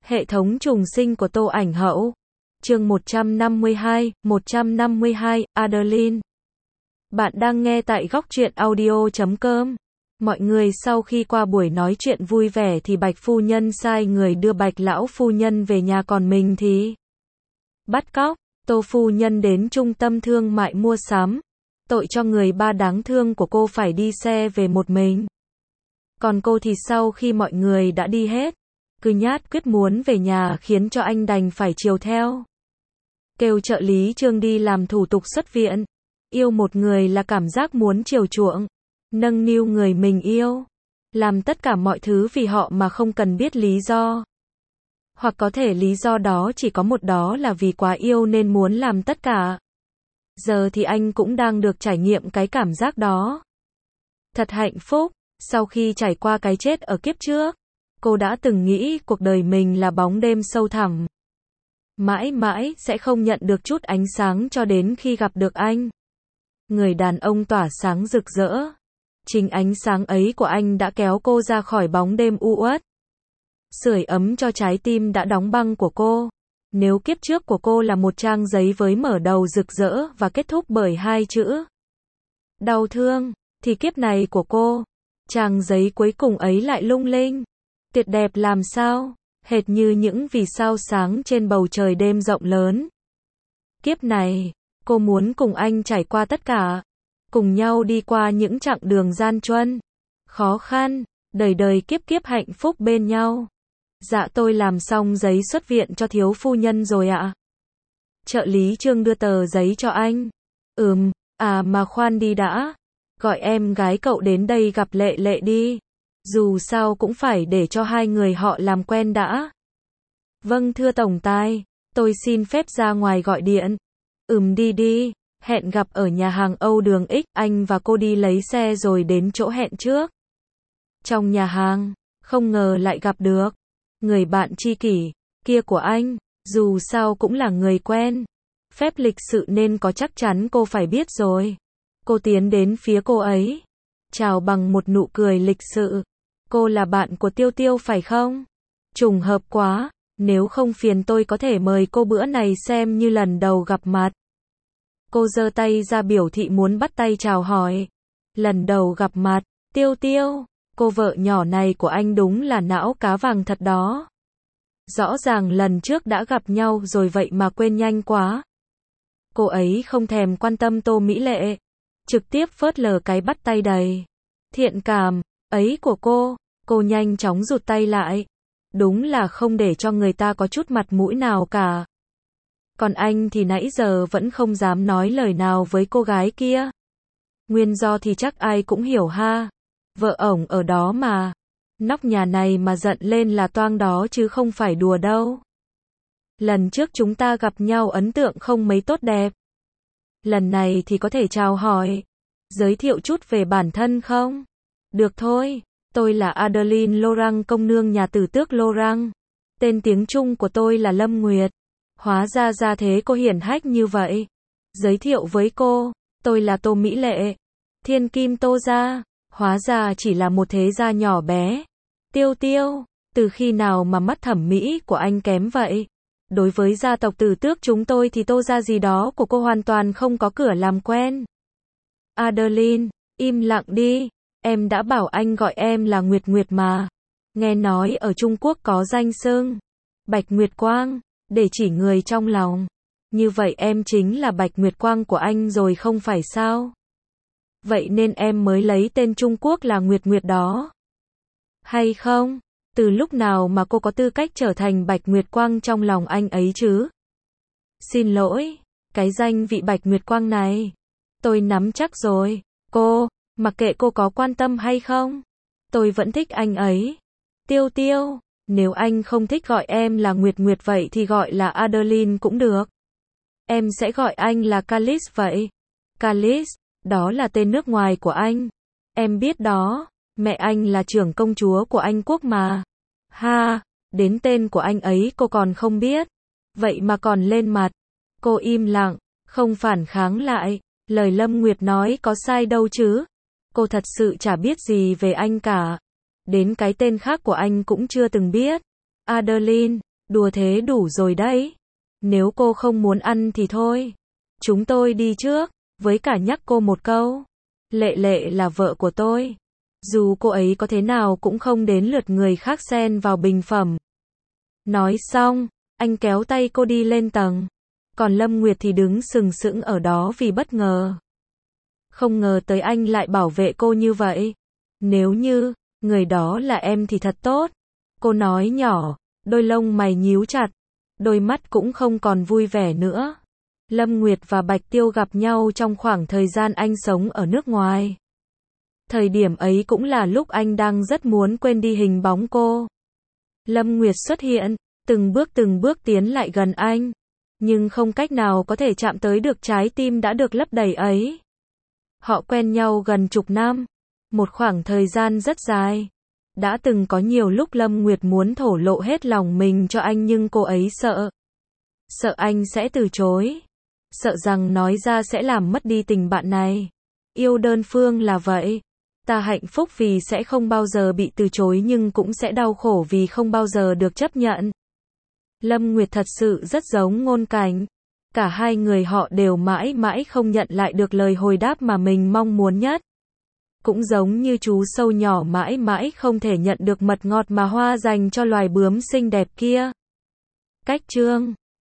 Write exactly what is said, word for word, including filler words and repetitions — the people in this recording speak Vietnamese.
Hệ thống trùng sinh của Tô Ảnh Hậu. Chương một trăm năm mươi hai, một trăm năm mươi hai, Adeline. Bạn đang nghe tại góc truyện audio chấm com. Mọi người sau khi qua buổi nói chuyện vui vẻ thì Bạch phu nhân sai người đưa Bạch lão phu nhân về nhà, còn mình thì bắt cóc. Tô phu nhân đến trung tâm thương mại mua sắm. Tội cho người ba đáng thương của cô phải đi xe về một mình. Còn cô thì sau khi mọi người đã đi hết, cứ nhát quyết muốn về nhà, khiến cho anh đành phải chiều theo. Kêu trợ lý Trương đi làm thủ tục xuất viện. Yêu một người là cảm giác muốn chiều chuộng, nâng niu người mình yêu, làm tất cả mọi thứ vì họ mà không cần biết lý do. Hoặc có thể lý do đó chỉ có một, đó là vì quá yêu nên muốn làm tất cả. Giờ thì anh cũng đang được trải nghiệm cái cảm giác đó. Thật hạnh phúc. Sau khi trải qua cái chết ở kiếp trước, cô đã từng nghĩ cuộc đời mình là bóng đêm sâu thẳm, mãi mãi sẽ không nhận được chút ánh sáng cho đến khi gặp được anh. Người đàn ông tỏa sáng rực rỡ. Chính ánh sáng ấy của anh đã kéo cô ra khỏi bóng đêm u uất, sưởi ấm cho trái tim đã đóng băng của cô. Nếu kiếp trước của cô là một trang giấy với mở đầu rực rỡ và kết thúc bởi hai chữ đau thương, thì kiếp này của cô, trang giấy cuối cùng ấy lại lung linh, tuyệt đẹp làm sao, hệt như những vì sao sáng trên bầu trời đêm rộng lớn. Kiếp này, cô muốn cùng anh trải qua tất cả, cùng nhau đi qua những chặng đường gian truân, khó khăn, đời đời kiếp kiếp hạnh phúc bên nhau. Dạ tôi làm xong giấy xuất viện cho thiếu phu nhân rồi ạ. Trợ lý Trương đưa tờ giấy cho anh. Ừm, à mà khoan đi đã. Gọi em gái cậu đến đây gặp Lệ Lệ đi. Dù sao cũng phải để cho hai người họ làm quen đã. Vâng thưa tổng tài, tôi xin phép ra ngoài gọi điện. Ừm đi đi, hẹn gặp ở nhà hàng Âu Đường X, anh và cô đi lấy xe rồi đến chỗ hẹn trước. Trong nhà hàng, không ngờ lại gặp được người bạn tri kỷ kia của anh, dù sao cũng là người quen. Phép lịch sự nên có chắc chắn cô phải biết rồi. Cô tiến đến phía cô ấy, chào bằng một nụ cười lịch sự. Cô là bạn của Tiêu Tiêu phải không? Trùng hợp quá, nếu không phiền tôi có thể mời cô bữa này xem như lần đầu gặp mặt. Cô giơ tay ra biểu thị muốn bắt tay chào hỏi. Lần đầu gặp mặt, Tiêu Tiêu, cô vợ nhỏ này của anh đúng là não cá vàng thật đó. Rõ ràng lần trước đã gặp nhau rồi vậy mà quên nhanh quá. Cô ấy không thèm quan tâm Tô Mỹ Lệ, trực tiếp phớt lờ cái bắt tay đầy thiện cảm ấy của cô. Cô nhanh chóng rụt tay lại. Đúng là không để cho người ta có chút mặt mũi nào cả. Còn anh thì nãy giờ vẫn không dám nói lời nào với cô gái kia. Nguyên do thì chắc ai cũng hiểu ha. Vợ ổng ở đó mà. Nóc nhà này mà giận lên là toang đó chứ không phải đùa đâu. Lần trước chúng ta gặp nhau ấn tượng không mấy tốt đẹp. Lần này thì có thể chào hỏi, giới thiệu chút về bản thân không? Được thôi, tôi là Adeline Laurent, công nương nhà tử tước Laurent. Tên tiếng Trung của tôi là Lâm Nguyệt. Hóa ra gia thế cô hiển hách như vậy. Giới thiệu với cô, tôi là Tô Mỹ Lệ, thiên kim Tô gia. Hóa ra chỉ là một thế gia nhỏ bé. Tiêu Tiêu, từ khi nào mà mắt thẩm mỹ của anh kém vậy? Đối với gia tộc tử tước chúng tôi thì Tô gia gì đó của cô hoàn toàn không có cửa làm quen. Adeline, im lặng đi. Em đã bảo anh gọi em là Nguyệt Nguyệt mà. Nghe nói ở Trung Quốc có danh xưng Bạch Nguyệt Quang, để chỉ người trong lòng. Như vậy em chính là Bạch Nguyệt Quang của anh rồi không phải sao? Vậy nên em mới lấy tên Trung Quốc là Nguyệt Nguyệt đó. Hay không? Từ lúc nào mà cô có tư cách trở thành Bạch Nguyệt Quang trong lòng anh ấy chứ? Xin lỗi, cái danh vị Bạch Nguyệt Quang này, tôi nắm chắc rồi. Cô, mặc kệ cô có quan tâm hay không, tôi vẫn thích anh ấy. Tiêu Tiêu, nếu anh không thích gọi em là Nguyệt Nguyệt vậy thì gọi là Adeline cũng được. Em sẽ gọi anh là Calis vậy. Calis, đó là tên nước ngoài của anh. Em biết đó, mẹ anh là trưởng công chúa của Anh Quốc mà. Ha, đến tên của anh ấy cô còn không biết. Vậy mà còn lên mặt. Cô im lặng, không phản kháng lại. Lời Lâm Nguyệt nói có sai đâu chứ. Cô thật sự chả biết gì về anh cả. Đến cái tên khác của anh cũng chưa từng biết. Adeline, Đùa thế đủ rồi đấy. Nếu cô không muốn ăn thì thôi. Chúng tôi đi trước, với cả nhắc cô một câu. Lệ Lệ là vợ của tôi. Dù cô ấy có thế nào cũng không đến lượt người khác xen vào bình phẩm. Nói xong, anh kéo tay cô đi lên tầng. Còn Lâm Nguyệt thì đứng sừng sững ở đó vì bất ngờ. Không ngờ tới anh lại bảo vệ cô như vậy. Nếu như, người đó là em thì thật tốt. Cô nói nhỏ, đôi lông mày nhíu chặt. Đôi mắt cũng không còn vui vẻ nữa. Lâm Nguyệt và Bạch Tiêu gặp nhau trong khoảng thời gian anh sống ở nước ngoài. Thời điểm ấy cũng là lúc anh đang rất muốn quên đi hình bóng cô. Lâm Nguyệt xuất hiện, từng bước từng bước tiến lại gần anh. Nhưng không cách nào có thể chạm tới được trái tim đã được lấp đầy ấy. Họ quen nhau gần chục năm. Một khoảng thời gian rất dài. Đã từng có nhiều lúc Lâm Nguyệt muốn thổ lộ hết lòng mình cho anh nhưng cô ấy sợ. Sợ anh sẽ từ chối. Sợ rằng nói ra sẽ làm mất đi tình bạn này. Yêu đơn phương là vậy. Ta hạnh phúc vì sẽ không bao giờ bị từ chối nhưng cũng sẽ đau khổ vì không bao giờ được chấp nhận. Lâm Nguyệt thật sự rất giống Ngôn Cảnh. Cả hai người họ đều mãi mãi không nhận lại được lời hồi đáp mà mình mong muốn nhất. Cũng giống như chú sâu nhỏ mãi mãi không thể nhận được mật ngọt mà hoa dành cho loài bướm xinh đẹp kia. Cách chương